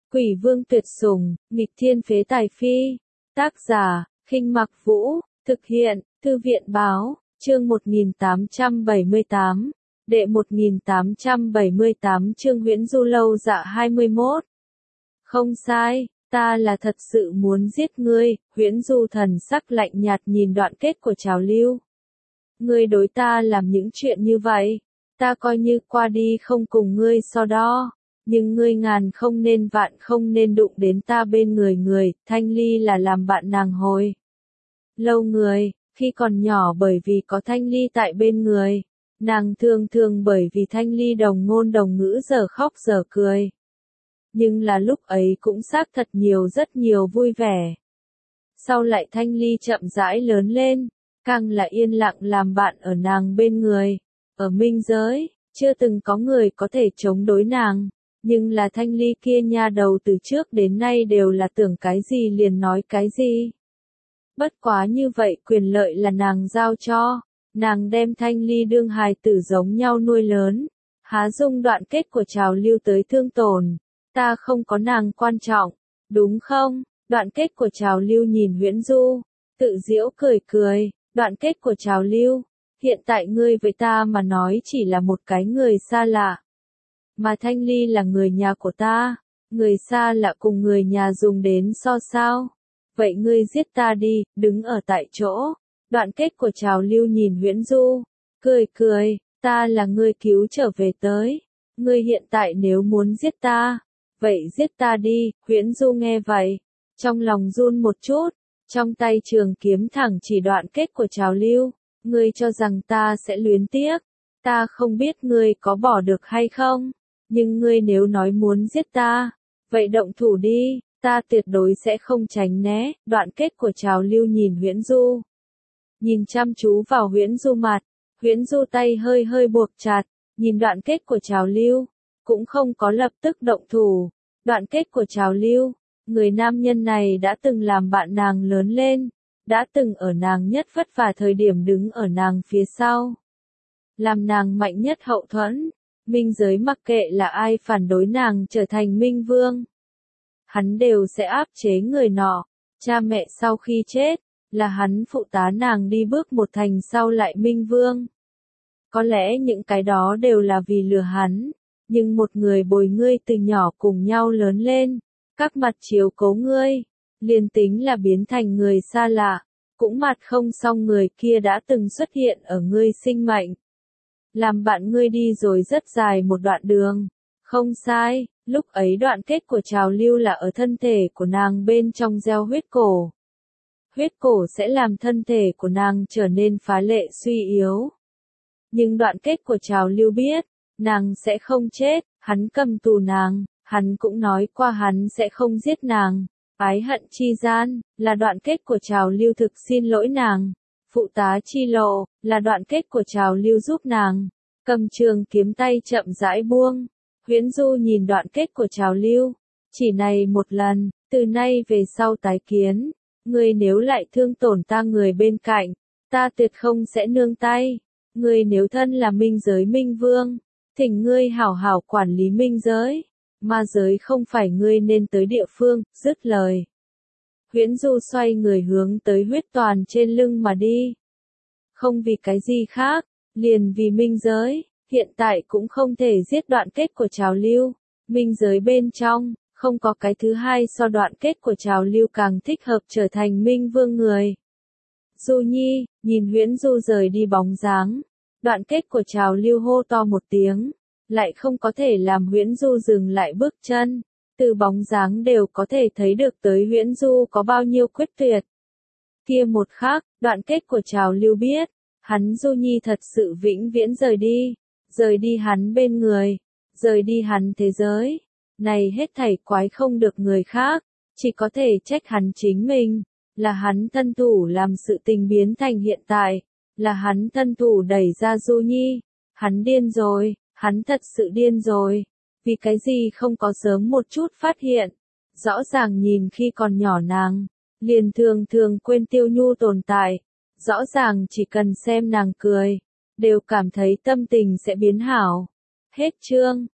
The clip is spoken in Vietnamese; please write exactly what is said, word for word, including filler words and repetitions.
Quỷ vương tuyệt sủng, nghịch thiên phế tài phi. Tác giả, Khinh Mặc Vũ, thực hiện, Thư viện báo, chương một nghìn tám trăm bảy mươi tám, đệ một nghìn tám trăm bảy mươi tám chương Huyễn Du Lâu dạ hai mươi mốt. Không sai, ta là thật sự muốn giết ngươi, Huyễn Du thần sắc lạnh nhạt nhìn đoạn kết của Trào Lưu. Ngươi đối ta làm những chuyện như vậy, ta coi như qua đi không cùng ngươi so đo. Nhưng ngươi ngàn không nên vạn không nên đụng đến ta bên người người, Thanh Ly là làm bạn nàng hồi lâu người, khi còn nhỏ bởi vì có Thanh Ly tại bên người, nàng thường thường bởi vì Thanh Ly đồng ngôn đồng ngữ giờ khóc giờ cười. Nhưng là lúc ấy cũng xác thật nhiều rất nhiều vui vẻ. Sau lại Thanh Ly chậm rãi lớn lên, càng là yên lặng làm bạn ở nàng bên người, ở minh giới, chưa từng có người có thể chống đối nàng. Nhưng là Thanh Ly kia nha đầu từ trước đến nay đều là tưởng cái gì liền nói cái gì. Bất quá như vậy quyền lợi là nàng giao cho, nàng đem Thanh Ly đương hài tử giống nhau nuôi lớn, há dung đoạn kết của Trào Lưu tới thương tổn, ta không có nàng quan trọng, đúng không? Đoạn kết của Trào Lưu nhìn Huyễn Du, tự giễu cười cười, đoạn kết của Trào Lưu, hiện tại ngươi với ta mà nói chỉ là một cái người xa lạ. Mà Thanh Ly là người nhà của ta, người xa lạ cùng người nhà dùng đến so sao. Vậy ngươi giết ta đi, đứng ở tại chỗ. Đoạn kết của Trào Lưu nhìn Huyễn Du, cười cười, ta là ngươi cứu trở về tới. Ngươi hiện tại nếu muốn giết ta, vậy giết ta đi. Huyễn Du nghe vậy, trong lòng run một chút, trong tay trường kiếm thẳng chỉ đoạn kết của Trào Lưu. Ngươi cho rằng ta sẽ luyến tiếc, ta không biết ngươi có bỏ được hay không. Nhưng ngươi nếu nói muốn giết ta, vậy động thủ đi, ta tuyệt đối sẽ không tránh né. Đoạn kết của Trào Lưu nhìn Huyễn Du, nhìn chăm chú vào Huyễn Du mặt, Huyễn Du tay hơi hơi buộc chặt, nhìn đoạn kết của Trào Lưu, cũng không có lập tức động thủ. Đoạn kết của Trào Lưu, người nam nhân này đã từng làm bạn nàng lớn lên, đã từng ở nàng nhất vất vả thời điểm đứng ở nàng phía sau, làm nàng mạnh nhất hậu thuẫn. Minh giới mặc kệ là ai phản đối nàng trở thành Minh Vương, hắn đều sẽ áp chế người nọ. Cha mẹ sau khi chết, là hắn phụ tá nàng đi bước một thành sau lại Minh Vương. Có lẽ những cái đó đều là vì lừa hắn, nhưng một người bồi ngươi từ nhỏ cùng nhau lớn lên, các mặt chiếu cố ngươi, liền tính là biến thành người xa lạ, cũng mặt không xong người kia đã từng xuất hiện ở ngươi sinh mệnh. Làm bạn ngươi đi rồi rất dài một đoạn đường. Không sai, lúc ấy đoạn kết của Trào Lưu là ở thân thể của nàng bên trong gieo huyết cổ. Huyết cổ sẽ làm thân thể của nàng trở nên phá lệ suy yếu. Nhưng đoạn kết của Trào Lưu biết, nàng sẽ không chết, hắn cầm tù nàng, hắn cũng nói qua hắn sẽ không giết nàng. Ái hận chi gian, là đoạn kết của Trào Lưu thực xin lỗi nàng. Phụ tá chi lộ, là đoạn kết của Trào Lưu giúp nàng. Cầm trường kiếm tay chậm rãi buông. Huyễn Du nhìn đoạn kết của Trào Lưu. Chỉ này một lần, từ nay về sau tái kiến. Ngươi nếu lại thương tổn ta người bên cạnh, ta tuyệt không sẽ nương tay. Ngươi nếu thân là minh giới Minh Vương, thỉnh ngươi hảo hảo quản lý minh giới. Ma giới không phải ngươi nên tới địa phương. Dứt lời, Huyễn Du xoay người hướng tới huyết toàn trên lưng mà đi. Không vì cái gì khác, liền vì minh giới, hiện tại cũng không thể giết đoạn kết của Trào Lưu. Minh giới bên trong, không có cái thứ hai so đoạn kết của Trào Lưu càng thích hợp trở thành Minh Vương người. Du Nhi, nhìn Huyễn Du rời đi bóng dáng, đoạn kết của Trào Lưu hô to một tiếng, lại không có thể làm Huyễn Du dừng lại bước chân. Từ bóng dáng đều có thể thấy được tới Huyễn Du có bao nhiêu quyết tuyệt. Kia một khắc, đoạn kết của Trào Lưu biết, hắn Du Nhi thật sự vĩnh viễn rời đi, rời đi hắn bên người, rời đi hắn thế giới. Này hết thảy quái không được người khác, chỉ có thể trách hắn chính mình, là hắn thân thủ làm sự tình biến thành hiện tại, là hắn thân thủ đẩy ra Du Nhi. Hắn điên rồi, hắn thật sự điên rồi. Vì cái gì không có sớm một chút phát hiện. Rõ ràng nhìn khi còn nhỏ nàng, liền thường thường quên Tiêu Nhu tồn tại. Rõ ràng chỉ cần xem nàng cười, đều cảm thấy tâm tình sẽ biến hảo. Hết chương.